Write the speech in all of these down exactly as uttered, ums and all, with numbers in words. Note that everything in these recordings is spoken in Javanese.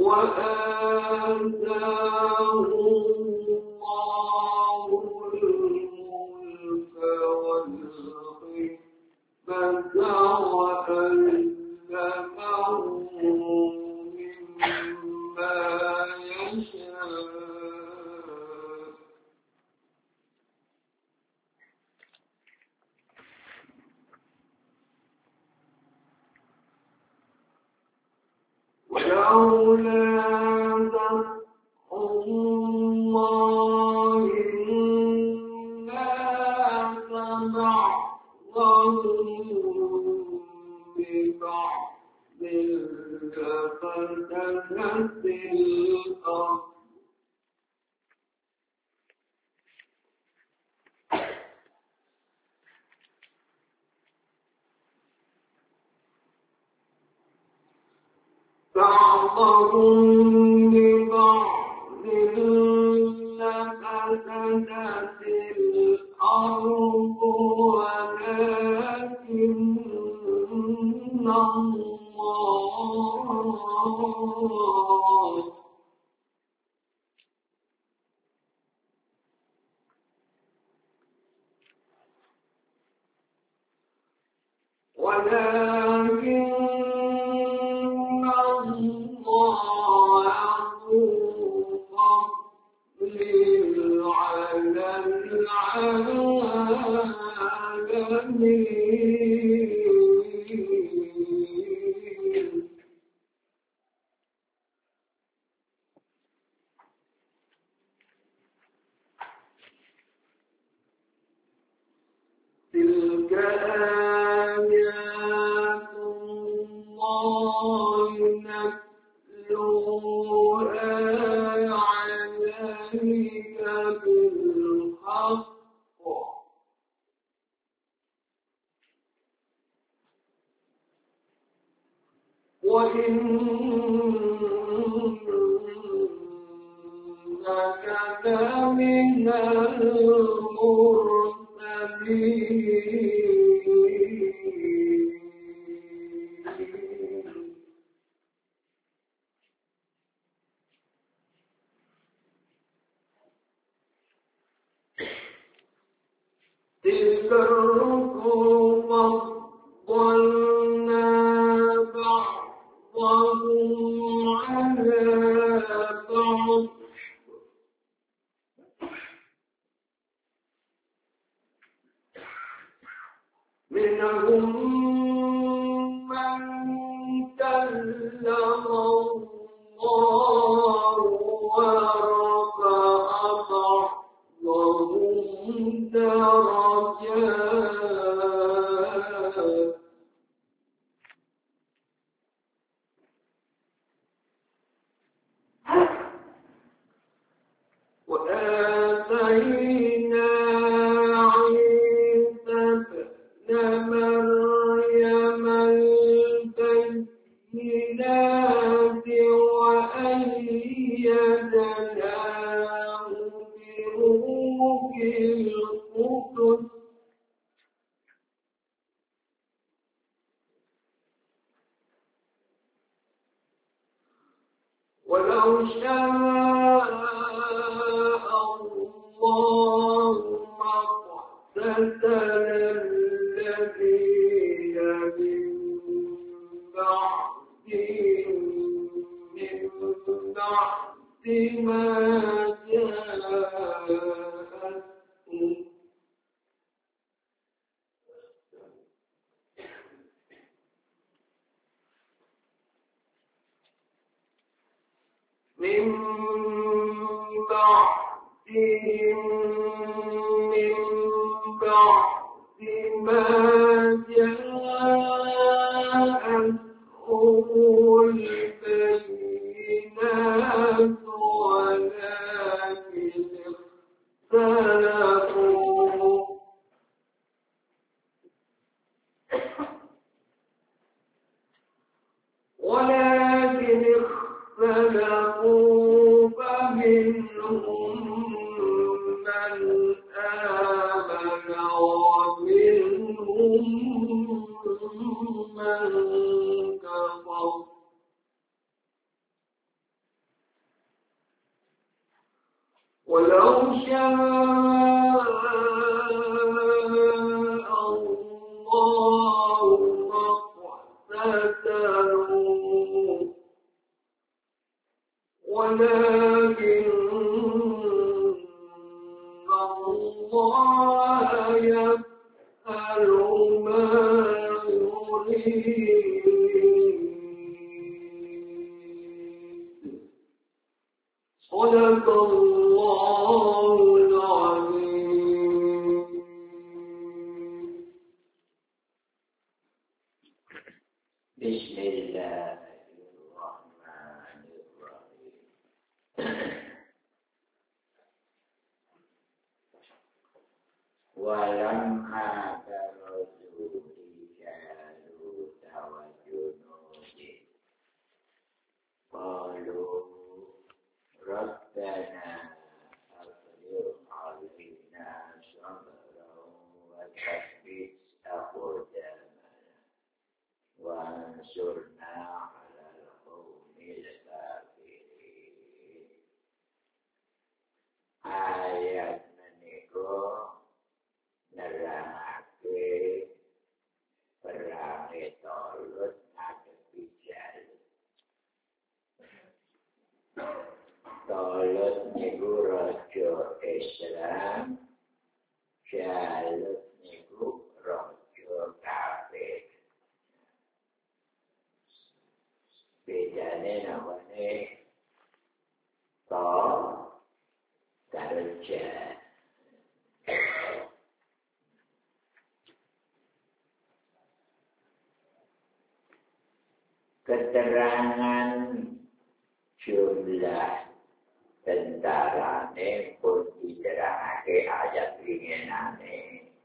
وآتاه الله الملك والحكمة وعلمه مما يشاء ولولا دفع الله الناس بعضهم ببعض لفسدت الأرض بعضهم ببعض لفسدت الأرض ولكن الله ولكن الله ذو فضل على العالمين تلك آيات الله نتلوها عليك بالحق وإنك لمن المرسلين تلك الرسل فضلنا بعضهم على بعض منهم من كلم الله ورفع بعضهم درجات وآتينا عيسى ابن مريم البينات وأيدناه بروح القدس ولو شاء الله ما اقتتل الذين من بعدهم من بعد ما جاءتهم من بعدهم من بعد ما جاءتهم البينات ولكن اختلفوا ولكن اختلفوا فمنهم من آمن ومنهم ما يريد صدق الله العظيم. بسم الله الرحمن الرحيم. ولما برزوا لجالوت وجنوده قالوا ربنا أفرغ علينا صبرا وثبت أقدامنا وانصرنا على القوم الكافرين. Ayat menika nerangake perang Talut ngadepi Jalut. Talut niku raja Islam, Jalut niku raja kafir. Bedane namane Ta karo Ja. Keterangan jumlah tentarane pun diterangake ayat winginane.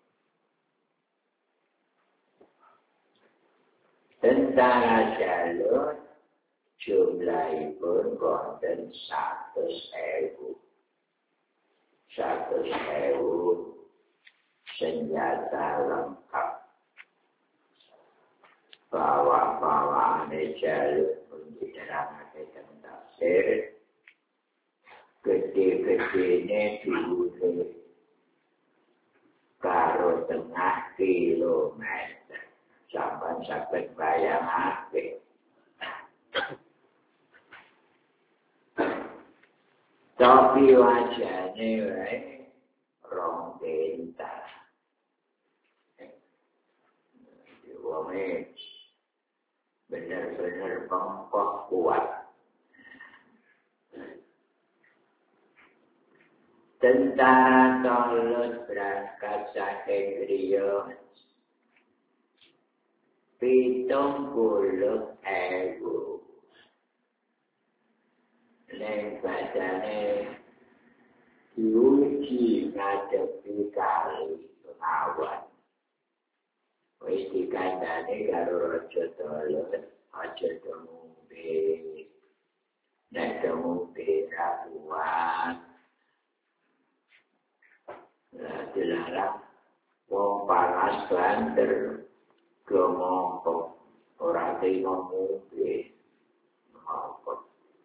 Tentara Jalut jumlahipun wonten satus ewu. Satus ewu senjata lengkap. Bawa-bawaan Jalut pun diterangake teng tafsir. Gede-gedene diukur karo tengah kilometer. Sampai saged bayangake. Tapi wajahnya wae rong pintar. Wonge bener-bener pengkok kuat. Tentara Talut berangkat saking griya pitung puluh ewu. Neng badane diuji ngadepi kali Bengawan. Wis dikandani karo Raja Talut, aja ngombe. Nek ngombe ra kuat. Lah dilarang wong panas banter ngomong ora terima ngombe. Ngomong.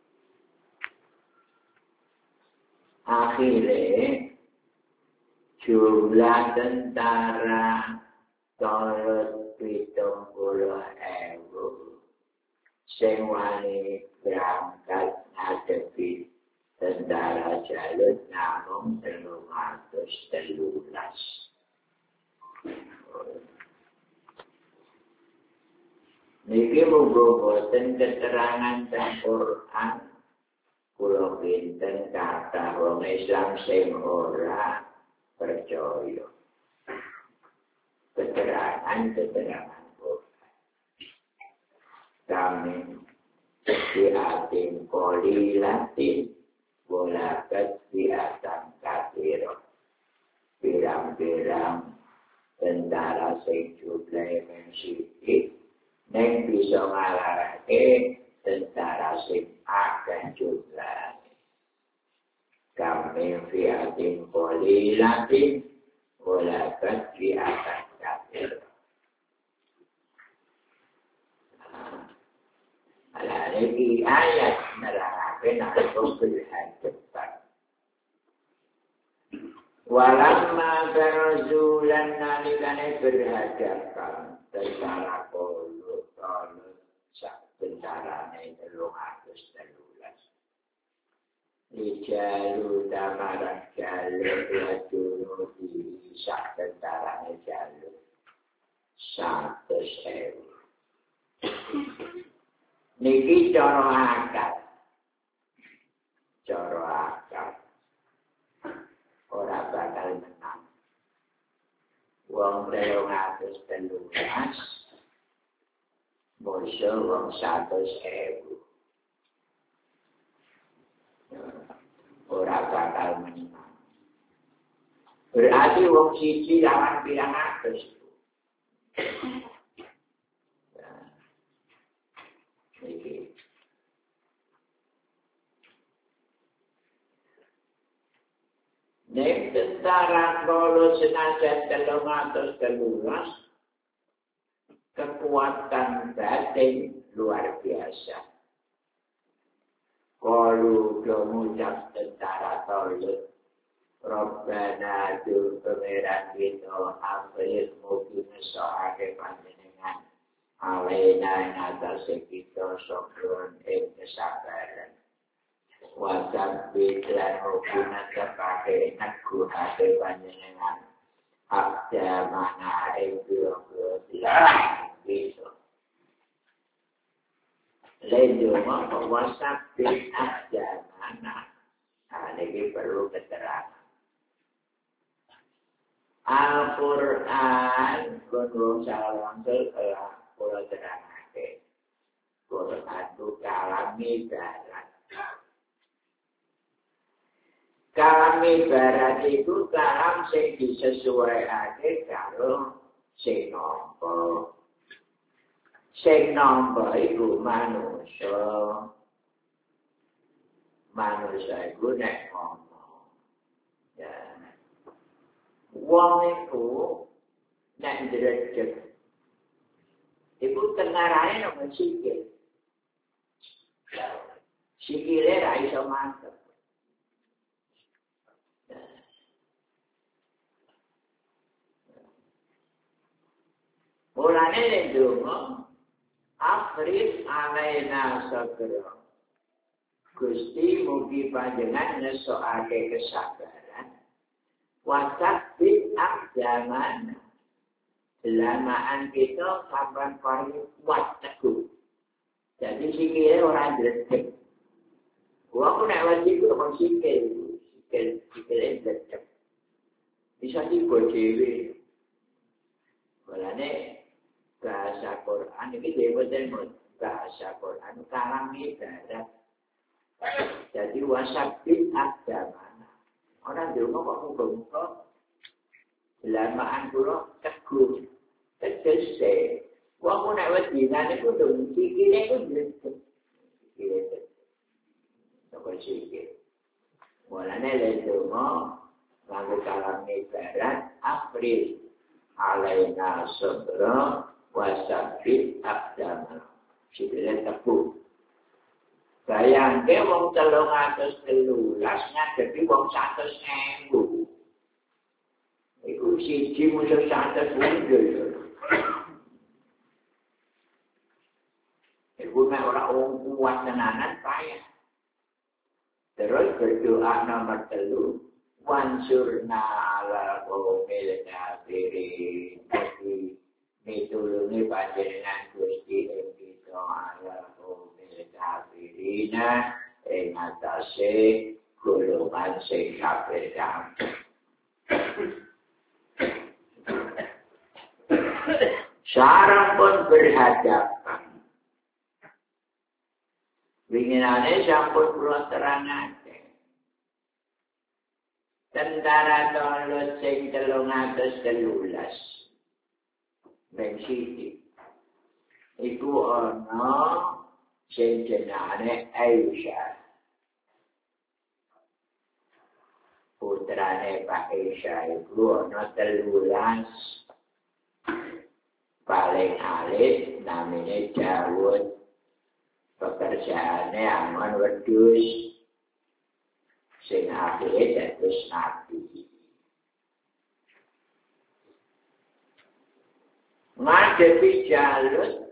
Akhirnya jumlah tentara Talut pitung puluh ewu sing wani berangkat ngadepi tentara Jalut namung telung atus telulas. Niki muga boten keterangan teng Quran. Kula pinten kathah wong Islam sing ora percaya. Keterangan-keterangan Quran. Kami diatin kolilatin walakat diatan kafirun. Pirang-pirang tentara sing jumlahe sithik ning bisa ngalarake tentara sing akeh jumlahe. Kami fiatin kolilatin walakat diatan kafirun. Ala ini ayat nerangake nalika berhadapan. Walamma barazulan nalikane berhadapan tentara Talut Talut sak tentarane telung atus telulas. Dijalu damarang Jalut wadunu di sak tentarane Jalut. seratus ewu. Niki cara akal. Cara akal. Ora bakal menang. Wong telung atus telulas, musuh wong seratus ewu. Ora bakal menang. Berarti wong siji lawan pirang atus. Iki. Nek tentara kalau senajan telung atus telulas, kekuatan batin luar biasa. Kalau mengucap tentara tolut, Rabbana tu pengeran kita Afril mungkin soake panjenengan Alaina ngatasi kita Sokron ing kesabaran Wajab bidlan mungkin terpakai Naku hati panjenengan Abda mana ing dua-dua silang Gitu Lalu mau wajab bidlan mana Nah ini perlu keterangan Al-Quran Gunung Salawangsul Kelah Pulau Terangake Quran itu kalami barat Kalami barat itu kalam yang disesuaikan karo sing nompo Sing nompo itu manusia Manusia itu nek ngomong Ya Wong itu nek ndredeg. Iku tengarane nang sikil. Sikile ra iso mantep. Mulane nek donga Afril alaina sabra. Gusti mugi panjenengan nesokake kesabaran. Wasabit akdaman lamaan kita kapan kali kuat teguh. Jadi sikile orang dredeg. Wong nek wajib ku mung sikil, sikil sikile dredeg. Bisa tiba dhewe. Mulane bahasa Quran iki dhewe ten bahasa Quran kalam ibarat. Jadi wasabit akdaman Orang di rumah kok muka-muka Lamaan kula teguh Tegese Wong nek wedinan iku ndung sikile iku ndredeg Sikile Sapa sikile Mulane lendonga Nganggo kalam ibarat Afril Alaina sabra Wasabit akdama Sikile teguh Bayangke wong telung atus telulas ngadepi wong satus ewu. Iku siji musuh satus ewu. Iku nek ora wong kuat tenanan payah. Terus berdoa nomor telu, wansurna ala qaumil kafirin. Jadi mitulungi panjenengan Gusti ing kita ala qaumil kafirina ing atase golongan sing kafir kabeh. Sarang pun berhadapan. Winginane sampun kula terangake. Tentara Tolut sing telung atus telulas. Ben siji. Iku ana sing jenenge Aisyah. Putrane Pak Aisyah iku ana telulas. Paling alit namanya Dawud. Pekerjaannya aman wedhus. Sing akhirnya dados nabi. Ngadepi Jalut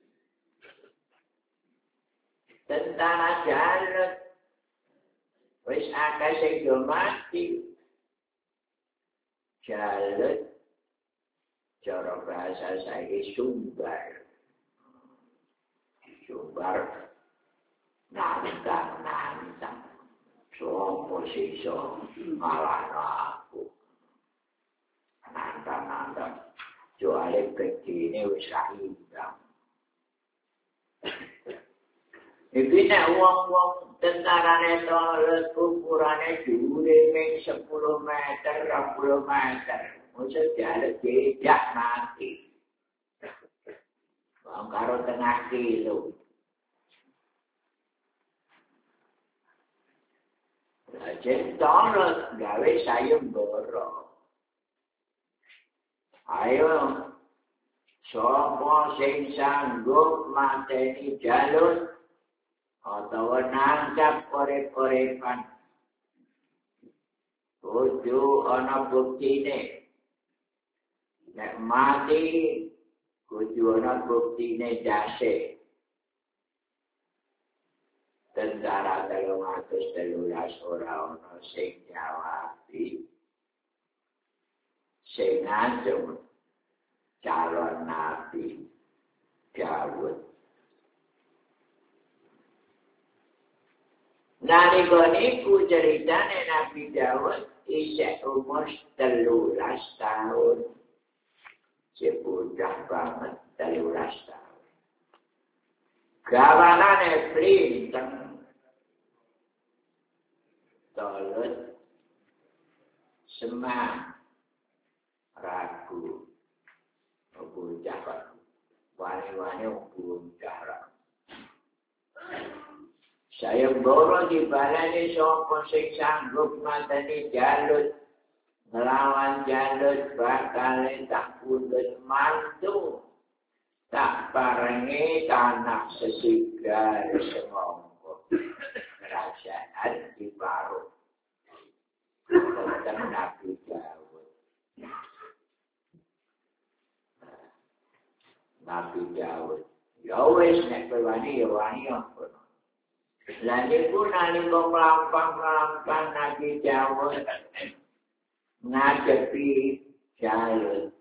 tentara Jalut wis akeh sing do mati. Jalut cara bahasa saya sumber. Sumber nantang-nantang. Sopo siso malah aku. Nantang-nantang. Soalnya begini wis hilang. Iki nek wong-wong tentarane tolet ukurane dhuwure ming sepuluh meter, dua puluh meter. Mesti jalan jejak mati. Wong karo tengah kilo. Jadi tolet gawe sayembara. Ayo, sapa sing sanggup mateni jalur atau nangkap korek-korekan. Kudu ana buktine. Nek mati, kudu ana buktine jase. Tentara telung atus telulas ora ana sing nyawabi. Sing ngancem calon nabi Daud. Nalika niku ceritane Nabi Daud isih umur telulas tahun. Sebudah banget telulas tahun. Gawanane printeng tolet semang ragu bocah kok wani-wani bocah ragu. Saya boro di balane sapa sing sanggup mateni Jalut ngelawan Jalut bakal tak pundhut mantu tak parengi tanah sesigar semongko kerajaan di baru tentang Nabi Daud. Nabi Daud ya wis nek wani ya wani apa. Lagi pun nalika melampang-melampang Nabi Daud ngadepi Jalut.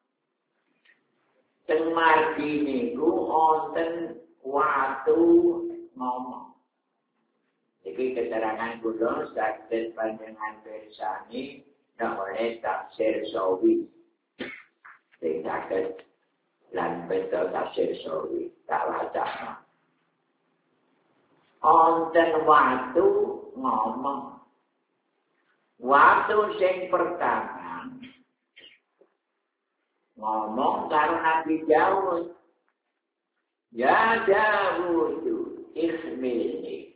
Teng margi niku wonten watu ngomong. Iki keterangan kula saged panjenengan pirsani oleh tafsir Sawi. Sing saged lan betul tafsir Sawi tak wacana. Onten waktu ngomong. Waktu sing pertama ngomong karo Nabi Daud. Ya Daud, ikhmilni.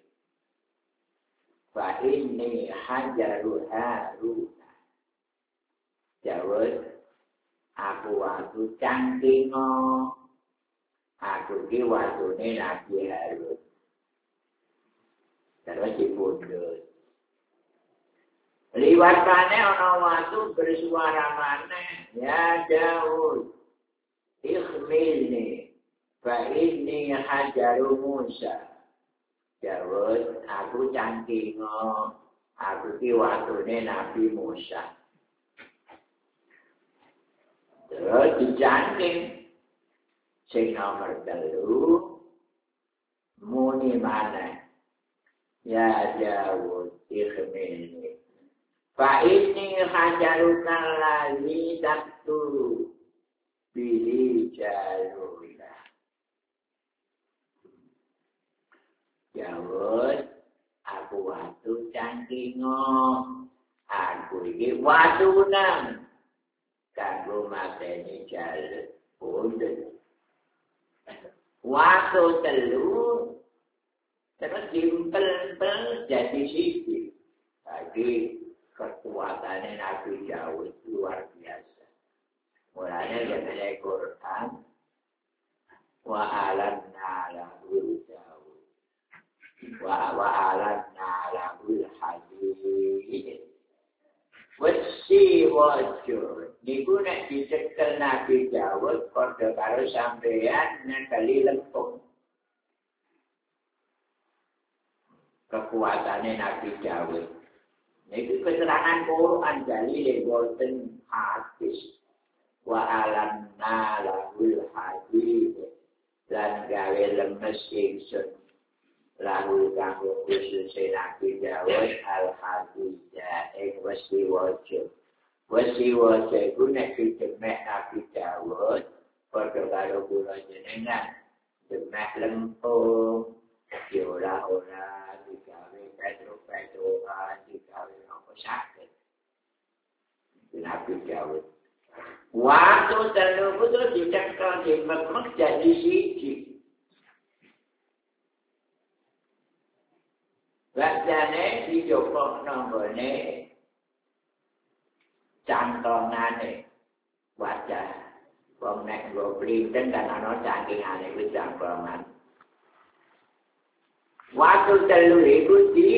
Fa inni hajaru Haruna. Daud, aku waktu cangkingo. Aku ki waktune Nabi Harun. Terus dipundhut. Liwat maneh ana watu bersuara maneh, ya Daud, ikhmilni, fa inni hajaru Musa. Daud, aku cangkingo, aku ki watune Nabi Musa. Terus dicangking, sing nomor telu, muni maneh. Ya Daud, ikhmilni. Fa inni hajaruka ladzi taqtulu bihi Jalula. Daud, aku watu cangkingo. Aku iki watunan kanggo mateni Jalut. Pundhut. Watu telu terus dimpel-pel jadi siji. Lagi kekuatannya Nabi Daud luar biasa. Mulanya dari Quran wa alanna lahul Daud wa wa alanna lahul hadid wasi wajur. Niku nek dicekel Nabi Daud padha karo sampeyan nekali lempung. Kekuatannya Nabi Daud. Ini keterangan Quran dalile boten hadis. wa alanna lahul hadid lan gawe lemes ingsun lahu kanggo khusus Nabi Dawud al-hadida ing wesi waja wesi waja iku nek didemek Nabi Dawud padha karo kula jenengan demek lempung ora-ora digawe petro-petroan digawe apa sakit Nabi Dawud waktu terlalu terus dicekal di Mekah jadi siji. Bacane dijopok nanggone cantongane wajah. Wong nek nggo printen kan ana cangkingane kuwi campongan. Waktu terlalu iku di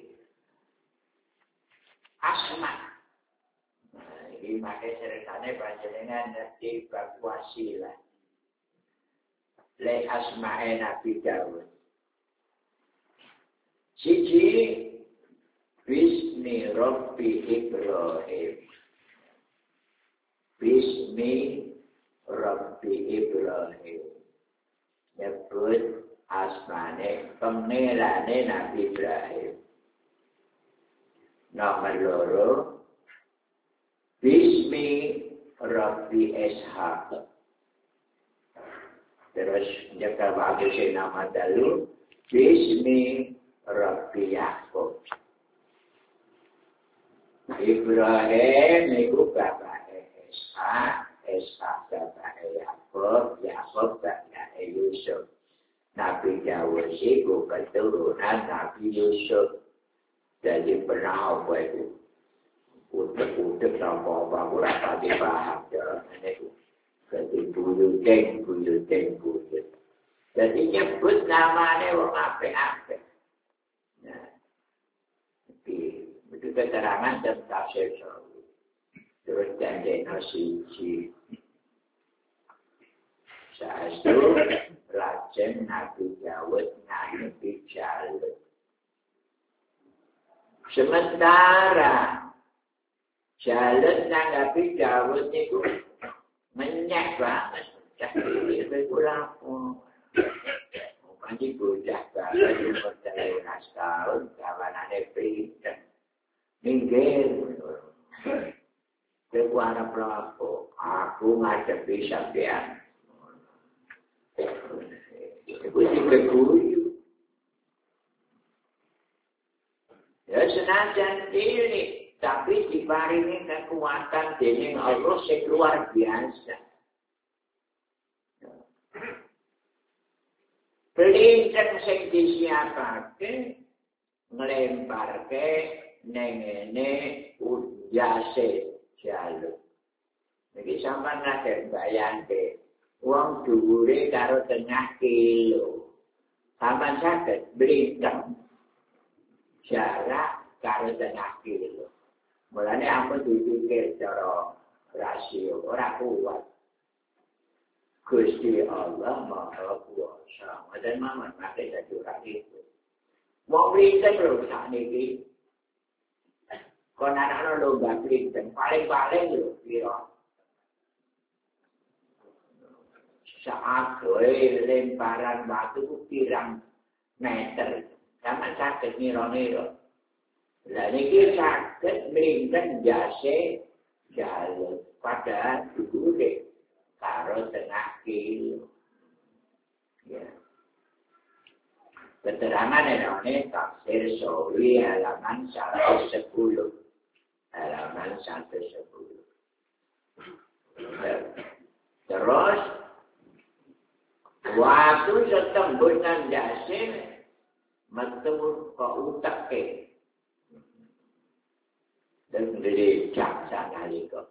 asma. Ini pakai ceritanya panjenengan nanti bab wasilah. Le asma'e Nabi Dawud. Siji Bismi Rabbi Ibrahim. Bismi Rabbi Ibrahim. Nyebut asmane pengerane Nabi Ibrahim. Nomor loro Bismi Rabbi Ishaq. Terus jaga bagus nama dalu. Bismi Rabbi Yaqub. Ibrahim itu bapaknya Ishaq. Ishaq bapaknya Yaqub. Yaqub bapaknya Yusuf. Nabi Dawud itu keturunan Nabi Yusuf. Jadi pernah apa itu? Utek-utek apa-apa, kurang pati paham jalan itu. Jadi buyuteng, buyuteng, buyut. Jadi nyebut namanya orang apa-apa. Nah, itu keterangan dan tafsir Sawi. Terus janjena siji. Saestu lajeng Nabi Dawud ngadepi Jalut. Sementara Jalut nanggapi Dawud itu menyek banget. Jadi itu lapor. Mungkin bocah banget, umur telulas tahun, kawanannya pinter. Minggir. Aku anak lapor. Aku ngadepi sampean. Itu dikeguyu. Ya senajan ini. Tapi diparingi kekuatan dening Allah sing luar biasa. Pelinten sing disiapake nglemparke ning ngene ujase Jalut. Iki sampeyan nate bayangke wong dhuwure karo tengah kilo. Sampeyan saged blintang jarak karo tengah kilo. Mulane ampun dipikir cara rasio ora kuat. Gusti Allah Maha Kuasa. Dan mama pakai dadi ora itu. Wong pinten lho sakniki. Kon ana lomba pinten paling-paling lho pira. Saat kowe lemparan batu pirang meter. Sama saged nira-nira. Lah niki saged mlingken jase Jalut pada dhuwure karo tengah kilo. Ya. Keterangan ini tafsir Sawi halaman seratus sepuluh. Halaman seratus sepuluh. Terus waktu setembunan jase metu kok utake. Dan menjadi jaksa nalika.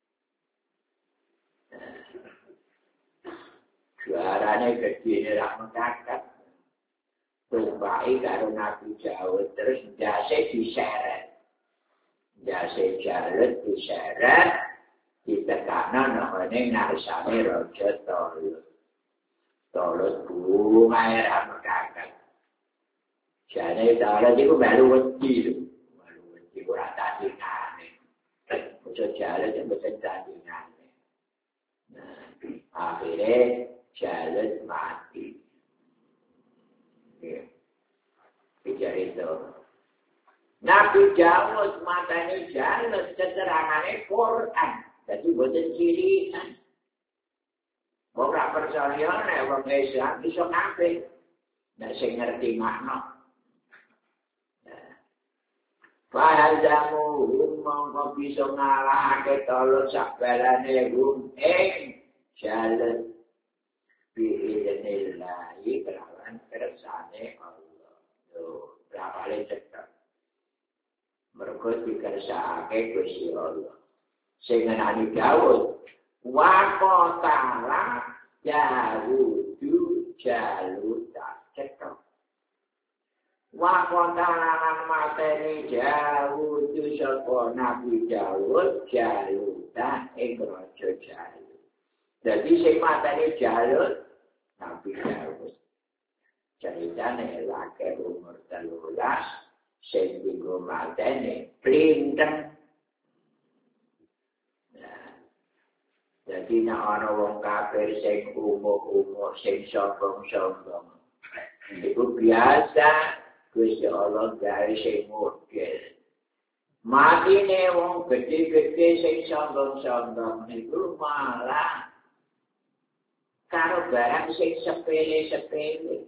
Suaranya gede rak mengangkat. Tumpai karo Nabi Dawud terus jase diseret. Jase Jalut diseret. Ditekana namanya ngarsane Raja Talut. Talut bunga rak mengangkat. Jadi Talut itu baru wedi. Baru wedi kurang tandingan. Ojo Jalut yang betul tandingan. Nah, akhirnya Jalut mati. Ya. Bicara itu. Nabi Dawud matanya Jalut, keterangannya Quran. Jadi buatan cirian. Orang percaya nek wong Islam iso kabeh. Nek sing ngerti makna. Fahadamu mongko bisa ngalahake tolo sakbalane rum ing jalan biidnillahi kelawan kersane Allah. Yo, berapale cekak. Mergo dikersake Gusti Allah. Sing ngenani Daud wa qatala Dawudu Jaluta cekak. Wa qatala mateni Dawudu sapa Nabi Daud Jaluta ing raja Jalut. Jadi sing mateni Jalut Nabi Daud. Ceritane laki umur telulas sing dienggo mateni plinten. Jadi nek ana wong kafir sing umur-umur sing sombong-sombong. Iku biasa Gusti Allah gawe sing model. Matine wong gede-gede sing sombong-sombong niku malah karo barang sing sepele-sepele.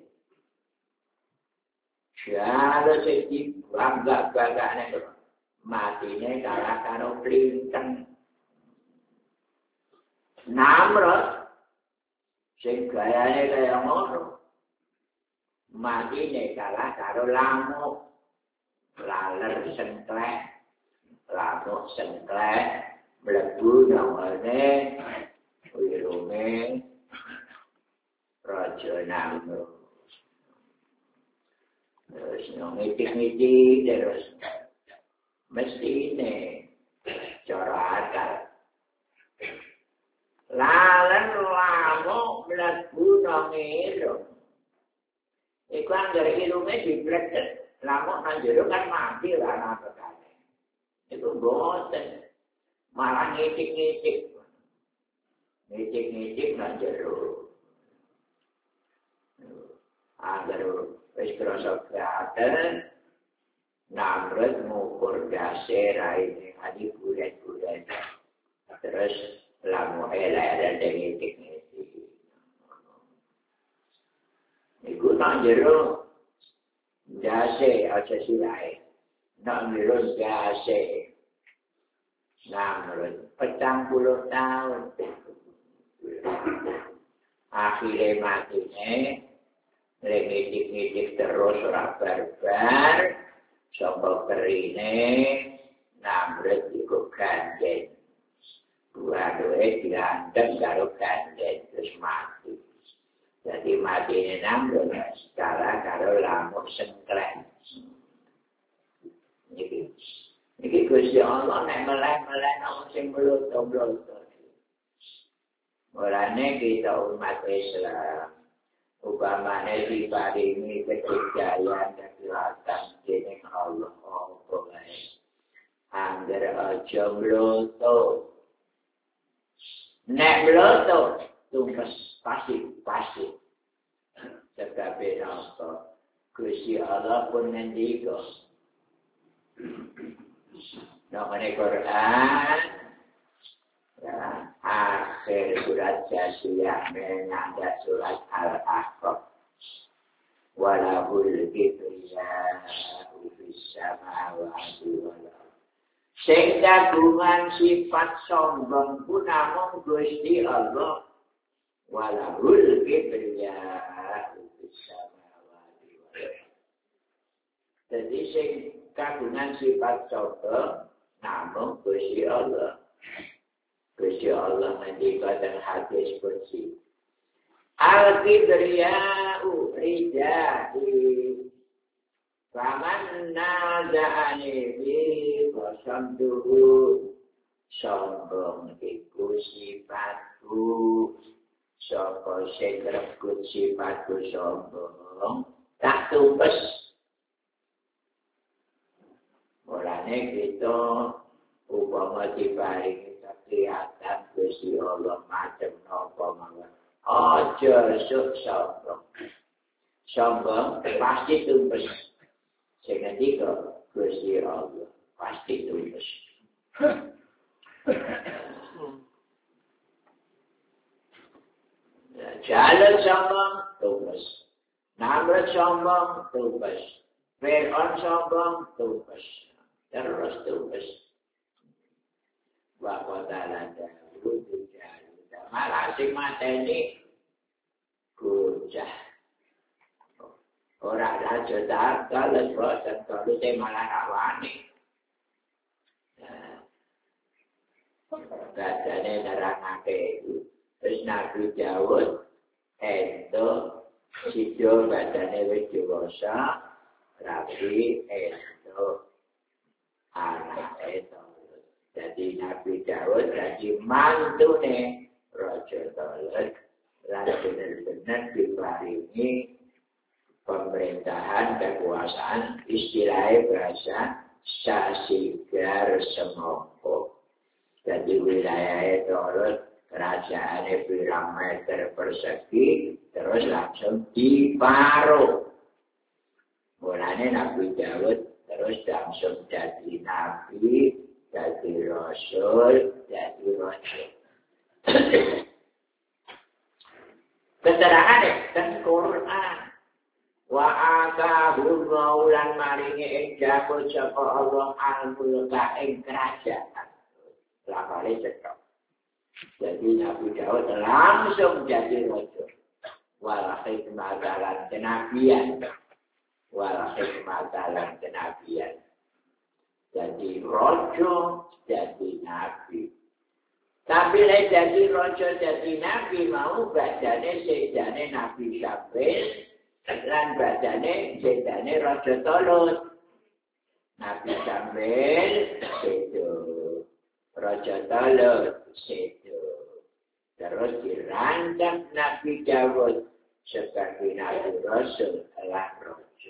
Kalau sing dibangga-banggane matine kalah karo plinten. Namrud sing gayane kaya ngono. Matine kalah karo lamuk. Laler sengklek. Lamuk sengklek mlebu nangane wirume Raja Namrud. Terus ngitik-ngitik terus mesti ini cara akal. Lalan lamuk mlebu nang irung. Iku anggere irunge dipletet, lamuk nang jero kan mati lah nang bekane. Iku boten malah ngitik-ngitik. Ngitik-ngitik nang jero. Anggere wis krasa keaten Namrud ngukur dase raine adi bulet-bulet. Terus lamu elek dan ngitik-ngitik. Iku nang jero dase aja silae. Nang jero dase. Namrud petang puluh tahun. Akhirnya matine ngitik-ngitik terus ora barbar. Sapa kerine Namrud iku gandeng. Waduh, diantem karo gandeng terus mati. Jadi mati Namrud sekarang karo lamuk sengklek. Niki, niki Gusti Allah nek meleh-meleh nang sing mloto-mloto. Orane kita umat Islam, upamane diparingi kejayaan dan kelihatan dening Allah apa wae. Angger aja mloto. Nek mloto tumpes pasti pasti. Tetapi napa Gusti Allah pun ngendika. Namanya Quran ya, akhir surat Jasiyah menanda surat Al-Ahqaf. Walahul kibriya'u fis samawati wal ardh. Sing kagungan sifat sombong pun namung Gusti Allah. Walahul kibriya'u fis samawati wal ardh. Jadi sing kagungan sifat sombong namung Gusti Allah. Gusti Allah ngendika dalam hadis qudsi. Al-kibriya'u ridai. Faman naza'ani bi qasamtuhu. Sombong iku sifatku. Sapa sing ngrebut sifatku sombong, tak tumpes. Mulane kita upama diparingi kelihatan Gusti Allah macam napa mawon. Aja sok sombong. Sombong pasti tumpes. Sing ngendika Gusti Allah pasti tumpes. Jalan sombong tumpes. Namrud sombong tumpes. Fir'aun sombong tumpes. Terus tumpes. Wa qatala Daud Jalut. Malah sing mateni gojah. Ora raja dalan proses kalau te malah rawani. Badane nerangake itu. Terus Nabi Daud ento sido badane wis dewasa, rapi ento anak itu. Jadi Nabi Daud jadi mantune Raja Daud lan benar-benar diparingi pemerintahan kekuasaan istilahnya bahasa Sasigar Semongko. Jadi wilayah Daud kerajaan pirang meter persegi terus langsung diparuh. Mulanya Nabi Daud terus langsung jadi nabi, jadi rasul, jadi rasul. Keterangan dan Quran. Wa akahu maulan maringi ing jabut sapa Allah al-mulka ing kerajaan. Lakale cekap. Jadi Nabi Daud langsung jadi raja. Wal hikmatalan kenabian. Wal hikmatalan kenabian. Jadi raja, jadi nabi. Tapi lek jadi raja, jadi nabi mau badane sedane Nabi Syafil, lan badane sedane Raja Talut. Nabi Syafil itu Raja Talut itu. Terus dirancang Nabi Daud sebagai Nabi Rasul lan Raja.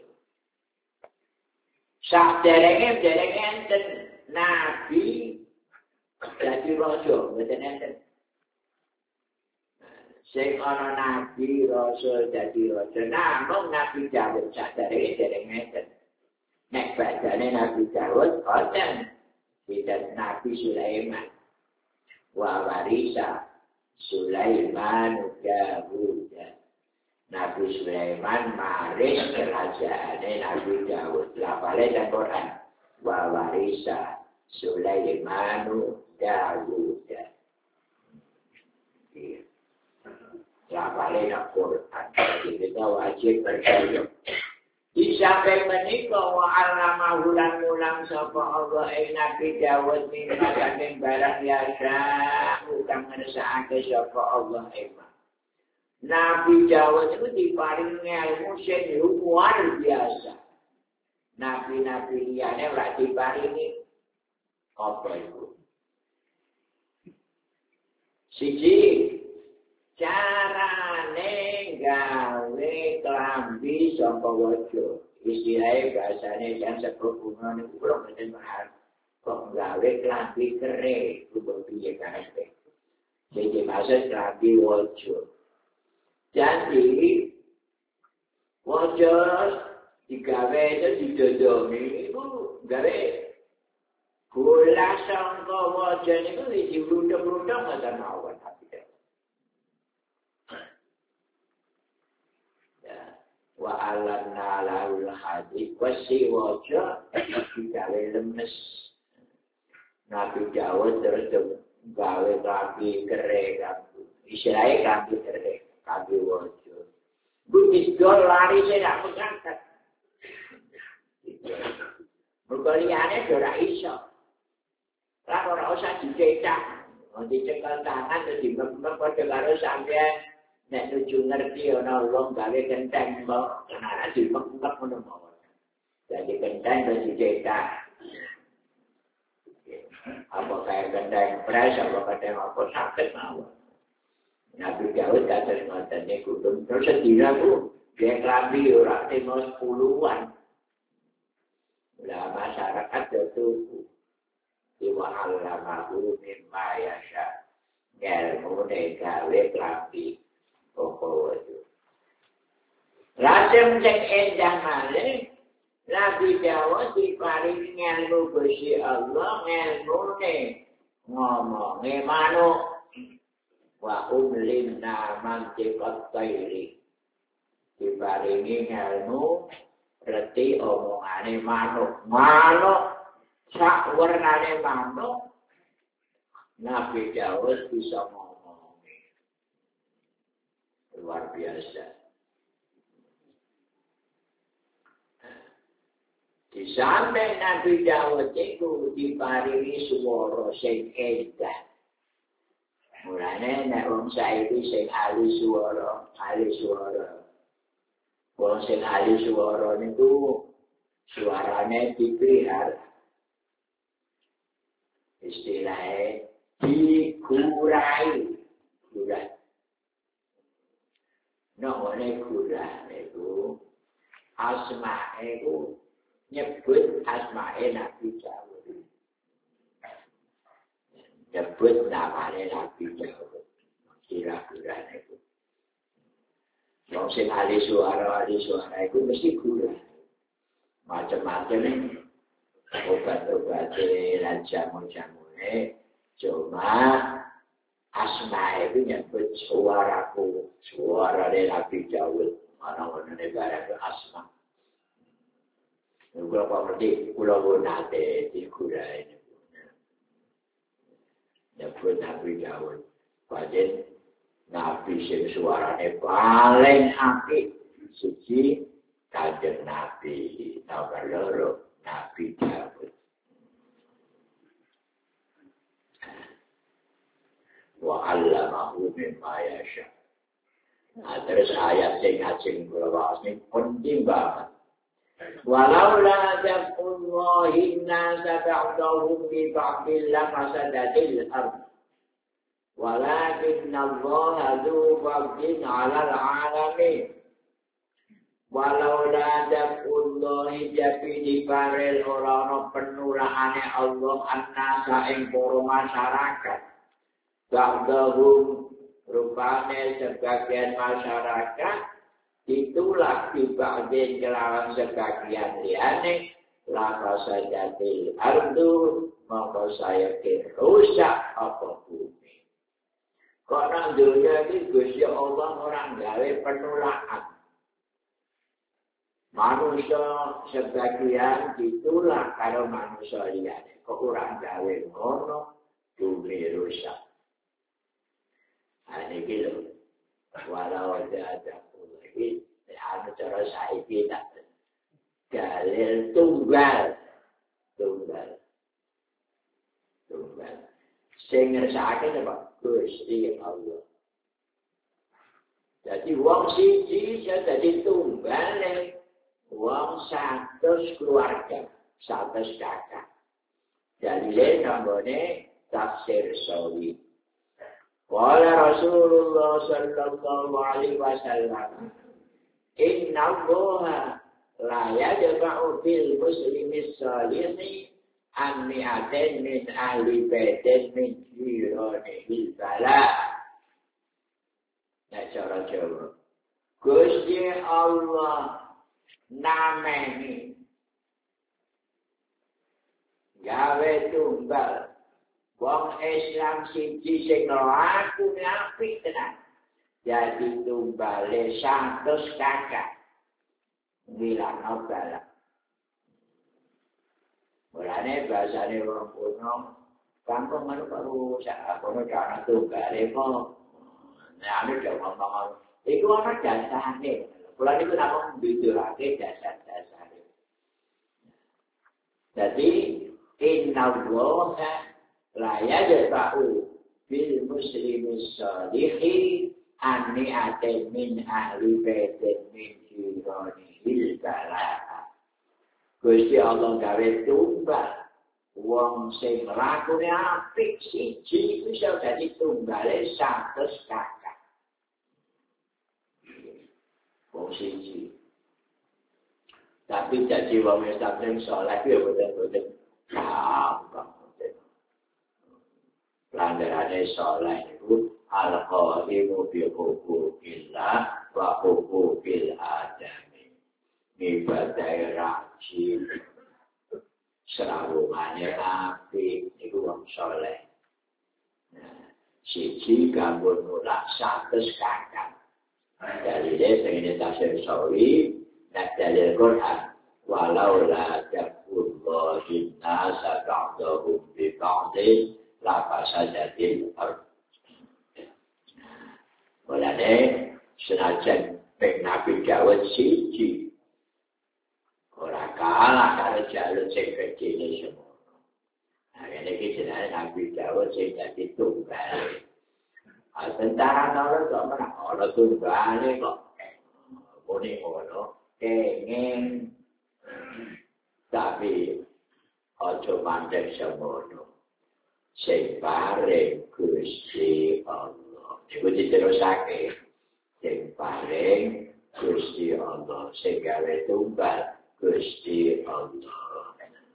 Saderenge derenge enten Nabi jadi Rasul, betul enten. Sing ana Nabi Rasul jadi Rasul, namung Nabi Daud saderenge derenge enten. Nek badane Nabi Daud wonten tidak Nabi Sulaiman. Wa warisa Sulaiman Daud. Nabi Sulaiman maris kerajaane Nabi Daud. Lafale dan Quran. Wa warisa Sulaiman Daud. Lafale dan Quran. Jadi kita wajib percaya. Disampai menika wa alama hulan mulang sapa Allah ing Nabi Daud mimma saking barang yasa utang ngersakake sapa Allah ing Nabi Daud itu diparingi ilmu sing luar biasa. Nabi-nabi liyane ora diparingi apa itu? Siji carane gawe klambi saka waja. Istilahnya bahasane yang sebut bunga niku kula mboten paham. Kok gawe klambi kere kudu piye kabeh. Jadi maksud klambi waja. Jadi waja digawe itu didodoni itu gawe gula sangka waja niku dibludhek-bludhek ngoten mawon. Wa alanna lahul hadid wasi wajah digawe lemes. Nabi Daud terus gawe klambi kere kabeh. Istilahnya klambi kere, klambi wajah. Bukis dol lari saya tak mengangkat. Berkaliannya ora iso. Lah ora usah dicetak. Dicekel tangan terus dibek-bek padha karo sampean. Nek nuju ngerti ana wong gawe genteng kok ana dipek-pek ngono mawon. Jadi genteng wis dicetak. Apa kayak genteng pres apa genteng apa sakit mawon. Nabi Daud kados ngoten niku terus sedina ku dia klambi ora temo sepuluhan. Lah masyarakat itu wa allamahu mimma yasha. Ngelmune gawe klambi apa itu. Lajeng sing endah malih Nabi Dawud diparingi ilmu Gusti Allah, ilmune ngomonge manuk. Wa umlimna mantiqat tayri. Diparingi ilmu reti omongane manuk. Manuk sak wernane manuk Nabi Dawud bisa ngomong. Luar biasa. Di samping Nabi Dawud itu diparingi swara sing endah. Mulane nek wong saiki sing ahli swara, ahli swara. Wong sing ahli swara niku suarane dipelihara. Istilahnya dikurai. Kurai. Namanya kurai itu asma itu nyebut asma'e Nabi Dawud. Nyebut namanya Nabi Dawud. Kira-kira itu. Yang sing ahli suara, ahli suara itu mesti gurah. Macam-macam obat-obatnya dan jamu-jamunya. Cuma asma'e itu nyebut suaraku. Suara Nabi Dawud. Mana-mana negara itu asma'. Kalau kau ngerti, pulau nate di kuda ini. Nyebut Nabi Dawud. Pajen Nabi sing suarane paling apik. Suci Kanjeng Nabi. Nomor loro Nabi Dawud. Wa allamahu mimma yasha. Nah, terus ayat sing ajeng kula waos ini penting banget. Walaula daf'ullahi an-nasa ba'dahum bi ba'din lafasadatil ardh. Walakinna Allaha dzu fadlin 'alal 'alamin. Walaula daf'ullahi jabi diparel ora ana penulaane Allah an-nasa ing para masyarakat. Ba'dahum rupane sebagian masyarakat itulah dibanding kelawan sebagian liane laka sajatil ardu maka saya rusak apa bumi. Kok nang dunia ini Gusti Allah orang gawe penolakan. Manusia sebagian ditolak karo manusia liane. Kok orang gawe ngono bumi rusak. Ini gitu. Walau ada ini anu cara saiki tak dalil tunggal tunggal tunggal sing ngersake apa Gusti Allah. Jadi wong siji iso dadi tunggale wong satus keluarga, satus kakak. Dalile nambone tafsir sawi. Qala Rasulullah sallallahu alaihi wasallam Inna Allaha la yadfa'u bil muslimi salihi an mi'atin min ahli baitin min jiranihi bala. Nah, cara Jawa. Gusti Allah nameni gawe tunggal wong Islam siji sing laku apik tenan. Jadi tumbale satus kakak. Bilang nobala. Mulane bahasane wong kuno, kampung anu baru sak kono cara tunggale kok. Nah, anu kok ngomong. Iku ana dasane. Kula niku namung mbidulake dasar-dasare. Jadi inna Allaha la yadfa'u bil muslimi salihi Ani ate min ahli baitin min jiranihi bala. Gusti Allah gawe tumbal wong sing lakune apik siji bisa dadi tunggale satus kakak. Wong siji. Tapi jadi wong Islam sing saleh ya boten-boten gampang. pelanggarane saleh niku al-qaimu bi huquqillah wa huquqil adami. Ibadai rajin serawungane apik niku wong saleh. Siji kanggo nolak satus kakak. Dalile sing tafsir sawi nek dalil Quran walau la taqullahi nasa ba'dahum bi ba'din la fasadatil ardh. Mulane senajan ping Nabi Dawud siji ora kalah karo jalur sing kecil semono. Nah, ini jenenge Nabi Dawud sing dadi tunggal. Ah, tentara nang kok ora ana tunggale kok. Muni ngono, kenging tapi aja mandek semono. Sing paring Gusti Allah. Iku diterusake. Sing paring Gusti Allah, sing gawe tunggal Gusti Allah.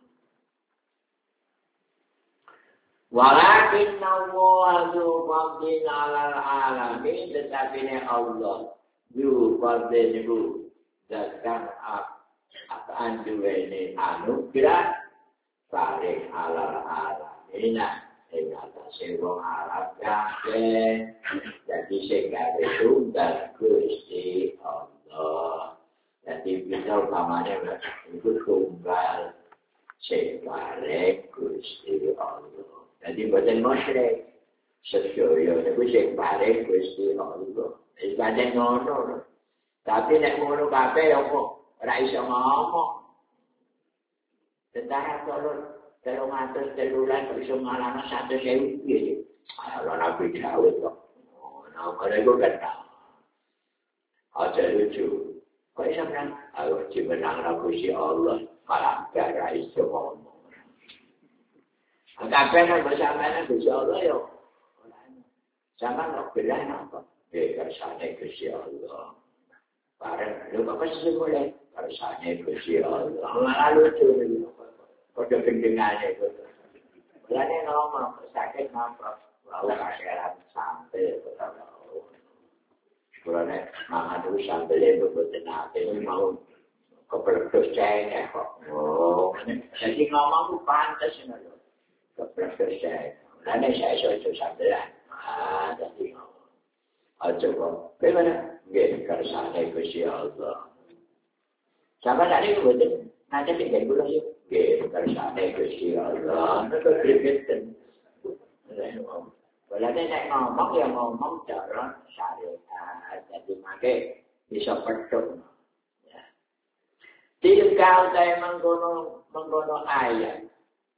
Walakin Allah zu fadlin alal alamin, tetapi Allah zu fadlin itu datang apa anduweni anugerah paring alal alamin ing atase wong Arab kabeh. Dadi sing gawe tunggal Gusti Allah. Dadi kita utamane iku tunggal sing paring Gusti Allah. Jadi buatan musyrik sesuatu itu sing paring Gusti Allah. Iki pancen ngono. Tapi nek ngono kabeh opo ora iso ngomong. Tentara tolong telung atus telulan iso ngalahno satu sewu piye. Ala Nabi Dawud kok. Ono mereka kata. Aja lucu. Kok iso menang? Ayo dimenang Gusti Allah malah gara iso ngomong. Kabeh nang sampeyan Gusti Allah yo. Sampeyan kok bilang apa? Eh kersane Gusti Allah. Bareng lho kok sing mulai kersane Gusti Allah. Lalu lucu. Kode pendengane kok. Lane ngomong sakit ngapa? Lalu akhirat sampai ketemu. Sekolahnya mama tuh sampai beberapa nanti mau kepercayaan cengeng kok. Oh, jadi ngomong pantas ngono. Kepercayaan. Lane saya iso sampean. Ah, dadi ngomong. Aja kok. Bagaimana? Nggih kersane Gusti Allah. Sampai tadi betul. Nanti tinggal dulu yuk. Nggih kersane Gusti Allah. Itu kristen. Kalau nek ngomong ya ngomong cara syariat. Jadi make bisa petuk. Ya. Tilkal saya mengkono mengkono ayat.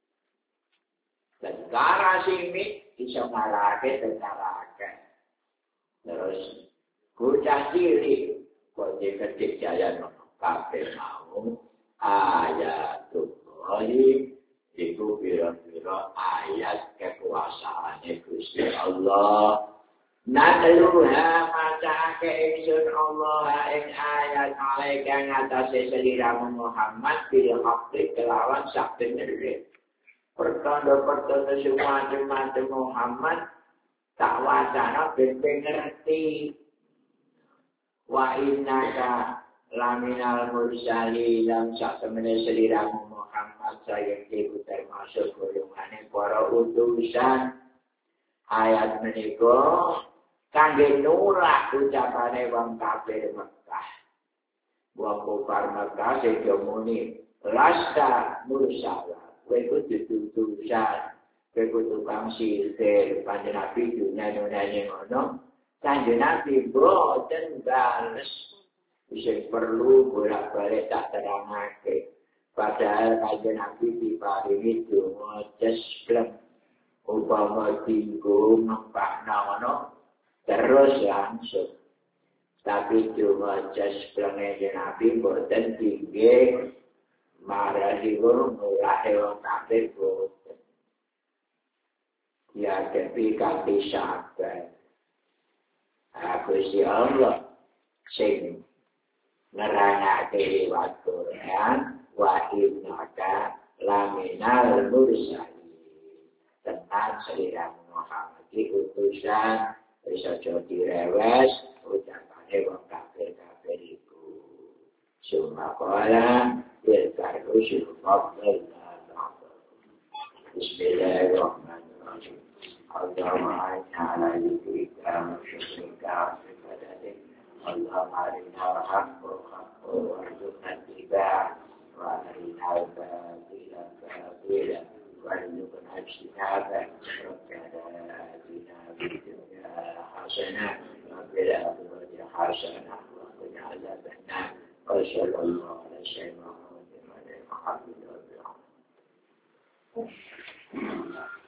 Tentara sini bisa ngalahke tentara akeh. Terus bocah cilik kok diketik jalan kabeh mau ayatullah iku pira-pira ayat kekuasaane Gusti Allah. Natluha macake ingsun Allah ing ayat alaika ngatasi seliramu Muhammad bil haqqi kelawan sak bener. Pertanda-pertanda semua macam Muhammad tak wacana ben ngerti. Wa innaka laminal mursali lam sak temene seliramu Muhammad saya iku termasuk golongane para utusan. Ayat menika kangge nolak ucapane wong kafir Mekah. Wong kafir Mekah sing muni lasta mursala. Kowe kudu tutusan, kowe kudu tukang sihir, panjen Nabi dunia-dunia ngono. Kanjeng Nabi boten bales. Sing perlu bolak-balik tak terangake. Padahal kanjeng Nabi diparingi donga jesplem. Upama dinggo ngempakna ngono terus langsung. Tapi donga jesplem kanjeng Nabi boten tinggi. Marah diwurung mulai hewan kafir boten. Ya tapi kanthi sabar. Aku si Allah sing nerangake liwat Quran wa innaka laminal mursalin. Tentang seliramu Muhammad utusan wis aja direwes ucapane wong kafir-kafir iku sumakala tilkar rusul fadl Bismillahirrahmanirrahim Allahumma ala yudhika syukrika sifadatik Allahumma arina al-haqqa haqqa warzuqna tibaa wa arina al-batila batila warzuqna ijtinaba Rabbana atina fid dunya hasanah wa fil akhirati hasanah wa qina adzaban nar wa sallallahu ala sayyidina Muhammadin wa ala alihi wa sahbihi